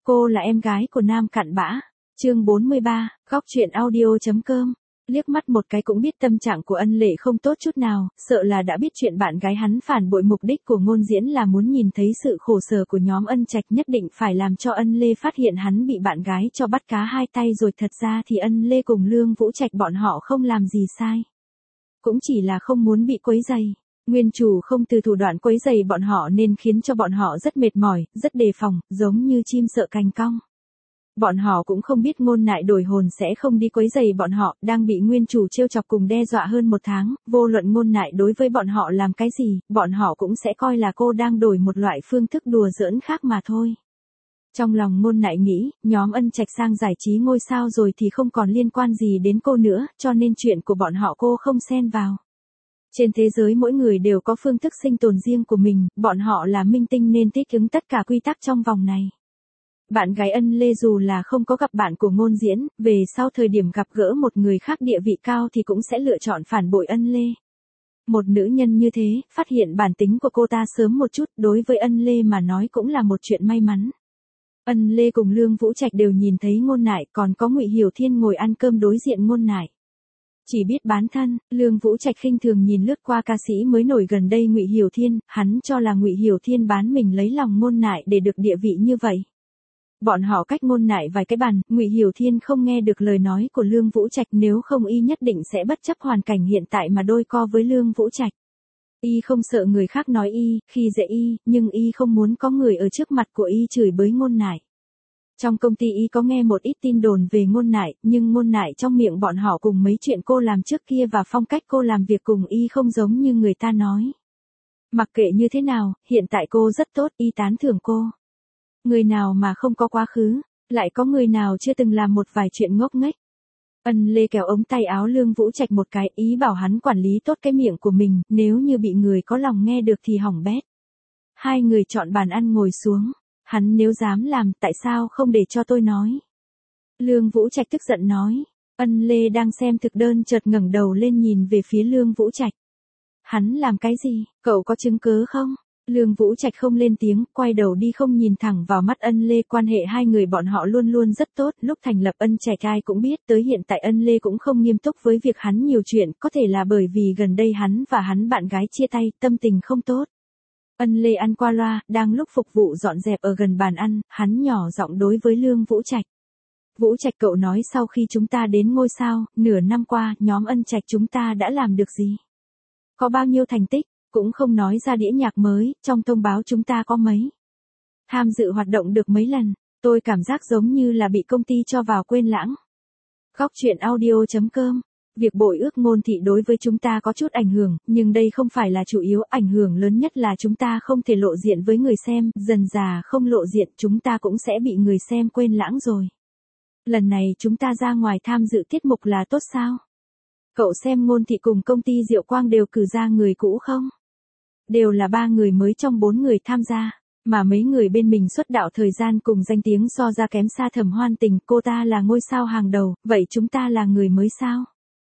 Cô là em gái của Nam Cặn Bã. Chương 43, góc truyện audio.com. Liếc mắt một cái cũng biết tâm trạng của Ân Lệ không tốt chút nào, sợ là đã biết chuyện bạn gái hắn phản bội. Mục đích của Ngôn Diễn là muốn nhìn thấy sự khổ sở của nhóm Ân Trạch, nhất định phải làm cho Ân Lê phát hiện hắn bị bạn gái cho bắt cá hai tay rồi. Thật ra thì Ân Lê cùng Lương Vũ Trạch bọn họ không làm gì sai, cũng chỉ là không muốn bị quấy rầy. Nguyên chủ không từ thủ đoạn quấy rầy bọn họ nên khiến cho bọn họ rất mệt mỏi, rất đề phòng, giống như chim sợ cành cong. Bọn họ cũng không biết Ngôn Nại đổi hồn sẽ không đi quấy rầy bọn họ, đang bị nguyên chủ trêu chọc cùng đe dọa hơn một tháng, vô luận Ngôn Nại đối với bọn họ làm cái gì, bọn họ cũng sẽ coi là cô đang đổi một loại phương thức đùa giỡn khác mà thôi. Trong lòng Ngôn Nại nghĩ, nhóm Ân Trạch sang giải trí ngôi sao rồi thì không còn liên quan gì đến cô nữa, cho nên chuyện của bọn họ cô không xen vào. Trên thế giới mỗi người đều có phương thức sinh tồn riêng của mình, bọn họ là minh tinh nên thích ứng tất cả quy tắc trong vòng này. Bạn gái Ân Lê dù là không có gặp bạn của Ngôn Diễn, về sau thời điểm gặp gỡ một người khác địa vị cao thì cũng sẽ lựa chọn phản bội Ân Lê. Một nữ nhân như thế, phát hiện bản tính của cô ta sớm một chút, đối với Ân Lê mà nói cũng là một chuyện may mắn. Ân Lê cùng Lương Vũ Trạch đều nhìn thấy Ngôn Nại, còn có Ngụy Hiểu Thiên ngồi ăn cơm đối diện Ngôn Nại. Chỉ biết bán thân, Lương Vũ Trạch khinh thường nhìn lướt qua ca sĩ mới nổi gần đây Ngụy Hiểu Thiên, hắn cho là Ngụy Hiểu Thiên bán mình lấy lòng Ngôn Nại để được địa vị như vậy. Bọn họ cách Ngôn Nại vài cái bàn, Ngụy Hiểu Thiên không nghe được lời nói của Lương Vũ Trạch, nếu không y nhất định sẽ bất chấp hoàn cảnh hiện tại mà đôi co với Lương Vũ Trạch. Y không sợ người khác nói y, khi dễ y, nhưng y không muốn có người ở trước mặt của y chửi bới Ngôn Nại. Trong công ty y có nghe một ít tin đồn về Ngôn Nại, nhưng Ngôn Nại trong miệng bọn họ cùng mấy chuyện cô làm trước kia và phong cách cô làm việc cùng y không giống như người ta nói. Mặc kệ như thế nào, hiện tại cô rất tốt, y tán thưởng cô. Người nào mà không có quá khứ, lại có người nào chưa từng làm một vài chuyện ngốc nghếch. Ân Lê kéo ống tay áo Lương Vũ Trạch một cái, ý bảo hắn quản lý tốt cái miệng của mình, nếu như bị người có lòng nghe được thì hỏng bét. Hai người chọn bàn ăn ngồi xuống. Hắn nếu dám làm, tại sao không để cho tôi nói? Lương Vũ Trạch tức giận nói. Ân Lê đang xem thực đơn chợt ngẩng đầu lên nhìn về phía Lương Vũ Trạch. Hắn làm cái gì, cậu có chứng cứ không? Lương Vũ Trạch không lên tiếng, quay đầu đi không nhìn thẳng vào mắt Ân Lê. Quan hệ hai người bọn họ luôn luôn rất tốt, lúc thành lập Ân Trạch ai cũng biết, tới hiện tại Ân Lê cũng không nghiêm túc với việc hắn nhiều chuyện, có thể là bởi vì gần đây hắn và hắn bạn gái chia tay, tâm tình không tốt. Ân Lê ăn qua loa, đang lúc phục vụ dọn dẹp ở gần bàn ăn, hắn nhỏ giọng đối với Lương Vũ Trạch. Vũ Trạch cậu nói sau khi chúng ta đến ngôi sao, nửa năm qua, nhóm Ân Trạch chúng ta đã làm được gì? Có bao nhiêu thành tích, cũng không nói ra đĩa nhạc mới, trong thông báo chúng ta có mấy. Tham dự hoạt động được mấy lần, tôi cảm giác giống như là bị công ty cho vào quên lãng. Góc truyện audio.com. Việc bội ước Ngôn thị đối với chúng ta có chút ảnh hưởng, nhưng đây không phải là chủ yếu, ảnh hưởng lớn nhất là chúng ta không thể lộ diện với người xem, dần dà không lộ diện chúng ta cũng sẽ bị người xem quên lãng rồi. Lần này chúng ta ra ngoài tham dự tiết mục là tốt sao? Cậu xem Ngôn thị cùng công ty Diệu Quang đều cử ra người cũ không? Đều là 3 người mới trong 4 người tham gia, mà mấy người bên mình xuất đạo thời gian cùng danh tiếng so ra kém xa Thẩm Hoan Tình, cô ta là ngôi sao hàng đầu, vậy chúng ta là người mới sao?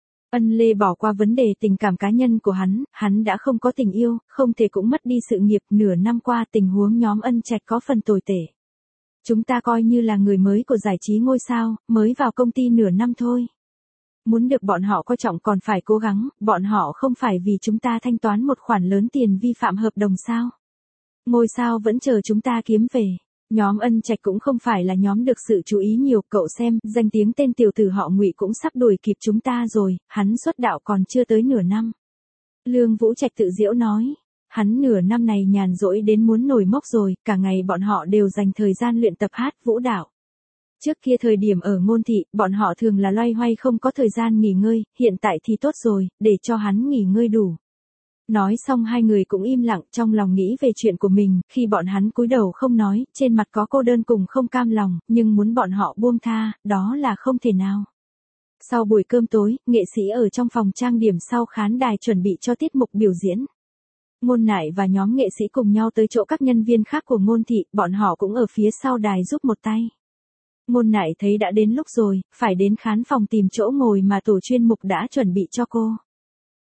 Ân Lê bỏ qua vấn đề tình cảm cá nhân của hắn đã không có tình yêu, không thể cũng mất đi sự nghiệp, nửa năm qua tình huống nhóm Ân Trạch có phần tồi tệ. Chúng ta coi như là người mới của giải trí ngôi sao, mới vào công ty nửa năm thôi. Muốn được bọn họ coi trọng còn phải cố gắng, bọn họ không phải vì chúng ta thanh toán một khoản lớn tiền vi phạm hợp đồng sao. Ngôi sao vẫn chờ chúng ta kiếm về. Nhóm Ân Trạch cũng không phải là nhóm được sự chú ý nhiều, cậu xem, danh tiếng tên tiểu tử họ Ngụy cũng sắp đuổi kịp chúng ta rồi, hắn xuất đạo còn chưa tới nửa năm. Lương Vũ Trạch tự giễu nói, hắn nửa năm này nhàn rỗi đến muốn nổi mốc rồi, cả ngày bọn họ đều dành thời gian luyện tập hát vũ đạo. Trước kia thời điểm ở Ngôn thị, bọn họ thường là loay hoay không có thời gian nghỉ ngơi, hiện tại thì tốt rồi, để cho hắn nghỉ ngơi đủ. Nói xong hai người cũng im lặng, trong lòng nghĩ về chuyện của mình, khi bọn hắn cúi đầu không nói, trên mặt có cô đơn cùng không cam lòng, nhưng muốn bọn họ buông tha, đó là không thể nào. Sau buổi cơm tối, nghệ sĩ ở trong phòng trang điểm sau khán đài chuẩn bị cho tiết mục biểu diễn. Ngôn Nại và nhóm nghệ sĩ cùng nhau tới chỗ các nhân viên khác của Ngôn thị, bọn họ cũng ở phía sau đài giúp một tay. Ngôn Nại thấy đã đến lúc rồi, phải đến khán phòng tìm chỗ ngồi mà tổ chuyên mục đã chuẩn bị cho cô.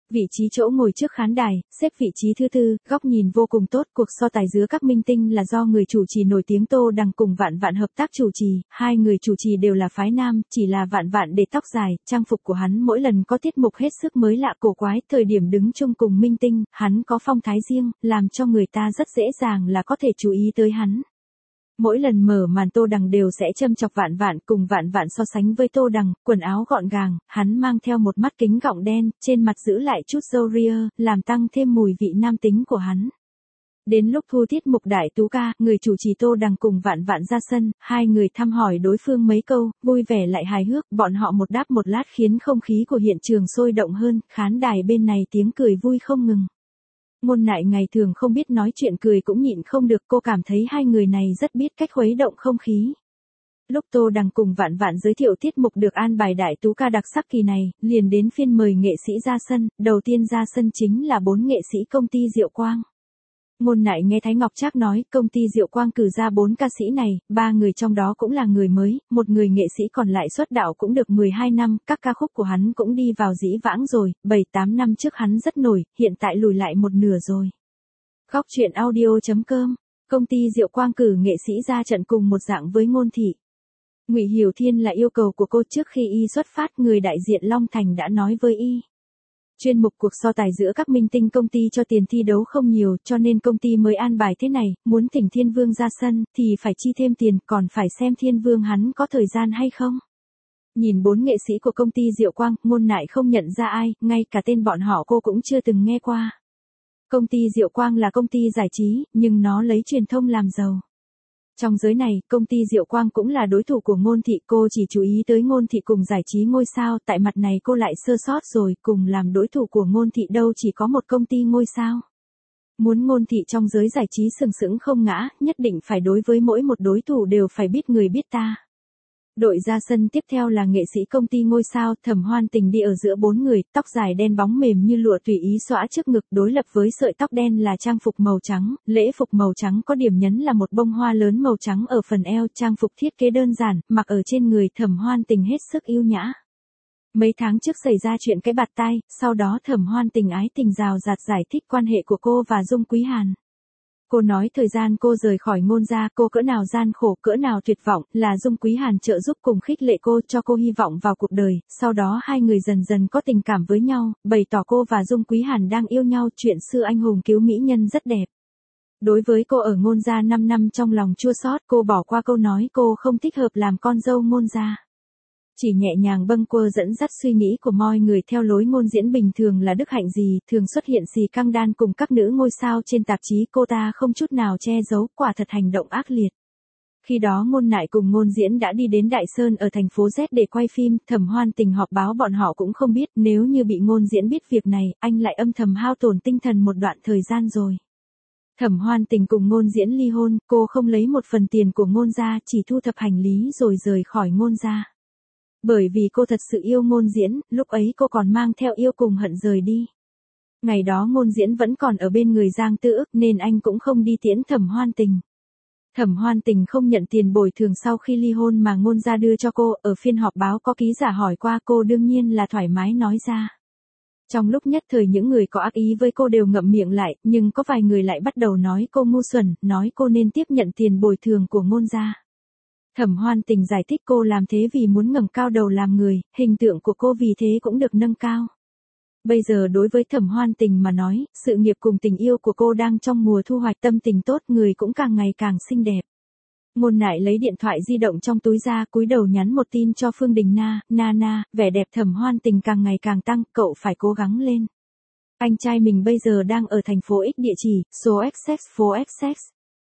Vị trí chỗ ngồi trước khán đài, xếp vị trí thứ tư, góc nhìn vô cùng tốt. Cuộc so tài giữa các minh tinh là do người chủ trì nổi tiếng Tô Đằng cùng Vạn Vạn hợp tác chủ trì, hai người chủ trì đều là phái nam, chỉ là Vạn Vạn để tóc dài, trang phục của hắn mỗi lần có tiết mục hết sức mới lạ cổ quái, thời điểm đứng chung cùng minh tinh, hắn có phong thái riêng, làm cho người ta rất dễ dàng là có thể chú ý tới hắn. Mỗi lần mở màn Tô Đằng đều sẽ châm chọc Vạn Vạn, cùng Vạn Vạn so sánh với Tô Đằng, quần áo gọn gàng, hắn mang theo một mắt kính gọng đen, trên mặt giữ lại chút râu ria, làm tăng thêm mùi vị nam tính của hắn. Đến lúc thu tiết mục đại tú ca, người chủ trì Tô Đằng cùng Vạn Vạn ra sân, hai người thăm hỏi đối phương mấy câu, vui vẻ lại hài hước, bọn họ một đáp một lát khiến không khí của hiện trường sôi động hơn, khán đài bên này tiếng cười vui không ngừng. Ngôn Nại ngày thường không biết nói chuyện cười cũng nhịn không được, cô cảm thấy hai người này rất biết cách khuấy động không khí. Lúc Tô Đằng cùng Vạn Vạn giới thiệu tiết mục được an bài đại tú ca đặc sắc kỳ này, liền đến phiên mời nghệ sĩ ra sân, đầu tiên ra sân chính là 4 nghệ sĩ công ty Diệu Quang. Ngôn Nại nghe Thái Ngọc Trác nói, công ty Diệu Quang cử ra 4 ca sĩ này, 3 người trong đó cũng là người mới, một người nghệ sĩ còn lại xuất đạo cũng được 12 năm, các ca khúc của hắn cũng đi vào dĩ vãng rồi, 7-8 năm trước hắn rất nổi, hiện tại lùi lại một nửa rồi. Góc truyện audio.com, công ty Diệu Quang cử nghệ sĩ ra trận cùng một dạng với Ngôn Thị. Ngụy Hiểu Thiên là yêu cầu của cô, trước khi y xuất phát, người đại diện Long Thành đã nói với y. Chuyên mục cuộc so tài giữa các minh tinh công ty cho tiền thi đấu không nhiều, cho nên công ty mới an bài thế này, muốn thỉnh Thiên Vương ra sân, thì phải chi thêm tiền, còn phải xem Thiên Vương hắn có thời gian hay không. Nhìn 4 nghệ sĩ của công ty Diệu Quang, Ngôn Nại không nhận ra ai, ngay cả tên bọn họ cô cũng chưa từng nghe qua. Công ty Diệu Quang là công ty giải trí, nhưng nó lấy truyền thông làm giàu. Trong giới này, công ty Diệu Quang cũng là đối thủ của Ngôn Thị, cô chỉ chú ý tới Ngôn Thị cùng giải trí ngôi sao, tại mặt này cô lại sơ sót rồi, cùng làm đối thủ của Ngôn Thị đâu chỉ có một công ty ngôi sao. Muốn Ngôn Thị trong giới giải trí sừng sững không ngã, nhất định phải đối với mỗi một đối thủ đều phải biết người biết ta. Đội ra sân tiếp theo là nghệ sĩ công ty ngôi sao, Thẩm Hoan Tình đi ở giữa 4 người, tóc dài đen bóng mềm như lụa tùy ý xõa trước ngực, đối lập với sợi tóc đen là trang phục màu trắng, lễ phục màu trắng có điểm nhấn là một bông hoa lớn màu trắng ở phần eo, trang phục thiết kế đơn giản, mặc ở trên người Thẩm Hoan Tình hết sức yêu nhã. Mấy tháng trước xảy ra chuyện cái bạt tai, sau đó Thẩm Hoan Tình ái tình rào rạt giải thích quan hệ của cô và Dung Quý Hàn. Cô nói thời gian cô rời khỏi Ngôn gia, cô cỡ nào gian khổ, cỡ nào tuyệt vọng, là Dung Quý Hàn trợ giúp cùng khích lệ cô, cho cô hy vọng vào cuộc đời, sau đó hai người dần dần có tình cảm với nhau, bày tỏ cô và Dung Quý Hàn đang yêu nhau, chuyện xưa anh hùng cứu mỹ nhân rất đẹp. Đối với cô ở Ngôn gia 5 năm trong lòng chua xót, cô bỏ qua câu nói cô không thích hợp làm con dâu Ngôn gia. Chỉ nhẹ nhàng bâng quơ dẫn dắt suy nghĩ của mọi người theo lối ngôn diễn bình thường là đức hạnh gì, thường xuất hiện xì căng đan cùng các nữ ngôi sao trên tạp chí, cô ta không chút nào che giấu, quả thật hành động ác liệt. Khi đó Ngôn Nại cùng Ngôn Diễn đã đi đến Đại Sơn ở thành phố Z để quay phim, Thẩm Hoan Tình họp báo bọn họ cũng không biết, nếu như bị Ngôn Diễn biết việc này, anh lại âm thầm hao tổn tinh thần một đoạn thời gian rồi. Thẩm Hoan Tình cùng Ngôn Diễn ly hôn, cô không lấy một phần tiền của Ngôn gia, chỉ thu thập hành lý rồi rời khỏi Ngôn gia. Bởi vì cô thật sự yêu Ngôn Diễn, lúc ấy cô còn mang theo yêu cùng hận rời đi. Ngày đó Ngôn Diễn vẫn còn ở bên người Giang Tư Ức nên anh cũng không đi tiễn Thẩm Hoan Tình. Thẩm Hoan Tình không nhận tiền bồi thường sau khi ly hôn mà Ngôn gia đưa cho cô, ở phiên họp báo có ký giả hỏi qua cô đương nhiên là thoải mái nói ra. Trong lúc nhất thời những người có ác ý với cô đều ngậm miệng lại, nhưng có vài người lại bắt đầu nói cô ngu xuẩn, nói cô nên tiếp nhận tiền bồi thường của Ngôn gia. Thẩm Hoan Tình giải thích cô làm thế vì muốn ngẩng cao đầu làm người, hình tượng của cô vì thế cũng được nâng cao. Bây giờ đối với Thẩm Hoan Tình mà nói, sự nghiệp cùng tình yêu của cô đang trong mùa thu hoạch, tâm tình tốt, người cũng càng ngày càng xinh đẹp. Ngôn Nại lấy điện thoại di động trong túi ra, cúi đầu nhắn một tin cho Phương Đình Na, Nana, vẻ đẹp Thẩm Hoan Tình càng ngày càng tăng, cậu phải cố gắng lên. Anh trai mình bây giờ đang ở thành phố X, địa chỉ, số XX phố XX.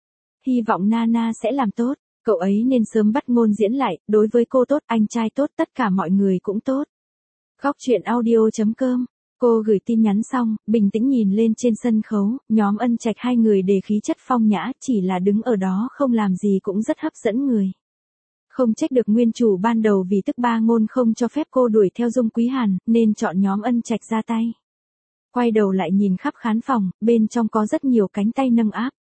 Hy vọng Nana sẽ làm tốt. Cậu ấy nên sớm bắt Ngôn Diễn lại, đối với cô tốt, anh trai tốt, tất cả mọi người cũng tốt. Góc truyện audio.com, cô gửi tin nhắn xong, bình tĩnh nhìn lên trên sân khấu, nhóm Ân Trạch hai người để khí chất phong nhã, chỉ là đứng ở đó không làm gì cũng rất hấp dẫn người. Không trách được nguyên chủ ban đầu vì tức ba Ngôn không cho phép cô đuổi theo Dung Quý Hàn, nên chọn nhóm Ân Trạch ra tay. Quay đầu lại nhìn khắp khán phòng, bên trong có rất nhiều cánh tay nâng áp.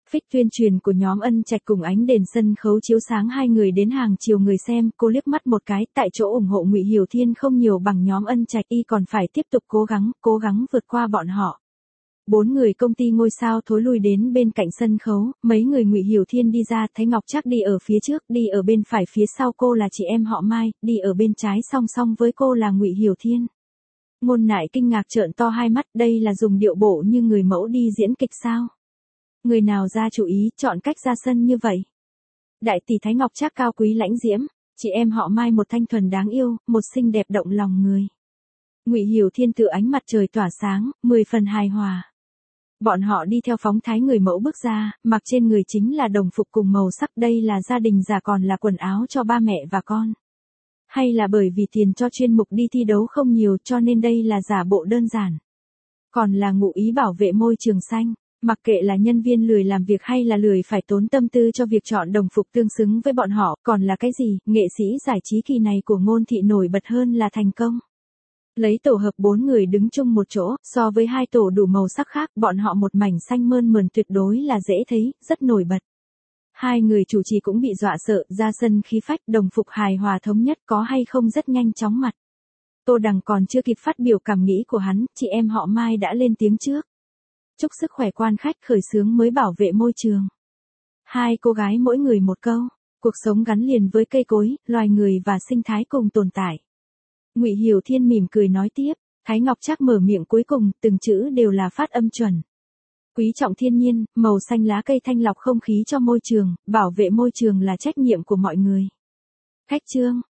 Phích tuyên truyền của nhóm Ân Trạch cùng ánh đèn sân khấu chiếu sáng hai người đến hàng triệu người xem, cô liếc mắt một cái, tại chỗ ủng hộ Ngụy Hiểu Thiên không nhiều bằng nhóm Ân Trạch, y còn phải tiếp tục cố gắng vượt qua bọn họ. 4 người công ty ngôi sao thối lui đến bên cạnh sân khấu, mấy người Ngụy Hiểu Thiên đi ra, thấy Ngọc Trác đi ở phía trước, đi ở bên phải phía sau cô là chị em họ Mai, đi ở bên trái song song với cô là Ngụy Hiểu Thiên. Ngôn Nại kinh ngạc trợn to hai mắt, đây là dùng điệu bộ như người mẫu đi diễn kịch sao? Người nào ra chủ ý chọn cách ra sân như vậy? Đại tỷ Thái Ngọc Trác cao quý lãnh diễm, chị em họ Mai một thanh thuần đáng yêu, một xinh đẹp động lòng người. Ngụy Hiểu Thiên tự ánh mặt trời tỏa sáng, 10 phần hài hòa. Bọn họ đi theo phóng thái người mẫu bước ra, mặc trên người chính là đồng phục cùng màu sắc, đây là gia đình già còn là quần áo cho ba mẹ và con. Hay là bởi vì tiền cho chuyên mục đi thi đấu không nhiều cho nên đây là giả bộ đơn giản. Còn là ngụ ý bảo vệ môi trường xanh, mặc kệ là nhân viên lười làm việc hay là lười phải tốn tâm tư cho việc chọn đồng phục tương xứng với bọn họ, còn là cái gì, nghệ sĩ giải trí kỳ này của Ngôn Thị nổi bật hơn là thành công. Lấy tổ hợp 4 người đứng chung một chỗ, so với hai tổ đủ màu sắc khác, bọn họ một mảnh xanh mơn mởn tuyệt đối là dễ thấy, rất nổi bật. Hai người chủ trì cũng bị dọa sợ, ra sân khí phách, đồng phục hài hòa thống nhất có hay không rất nhanh chóng mặt. Tô Đằng còn chưa kịp phát biểu cảm nghĩ của hắn, chị em họ Mai đã lên tiếng trước. Chúc sức khỏe quan khách, khởi xướng mới bảo vệ môi trường. Hai cô gái mỗi người một câu, cuộc sống gắn liền với cây cối, loài người và sinh thái cùng tồn tại. Ngụy Hiểu Thiên mỉm cười nói tiếp, Thái Ngọc Trác mở miệng cuối cùng, từng chữ đều là phát âm chuẩn. Quý trọng thiên nhiên, màu xanh lá cây thanh lọc không khí cho môi trường, bảo vệ môi trường là trách nhiệm của mọi người. Khách trương,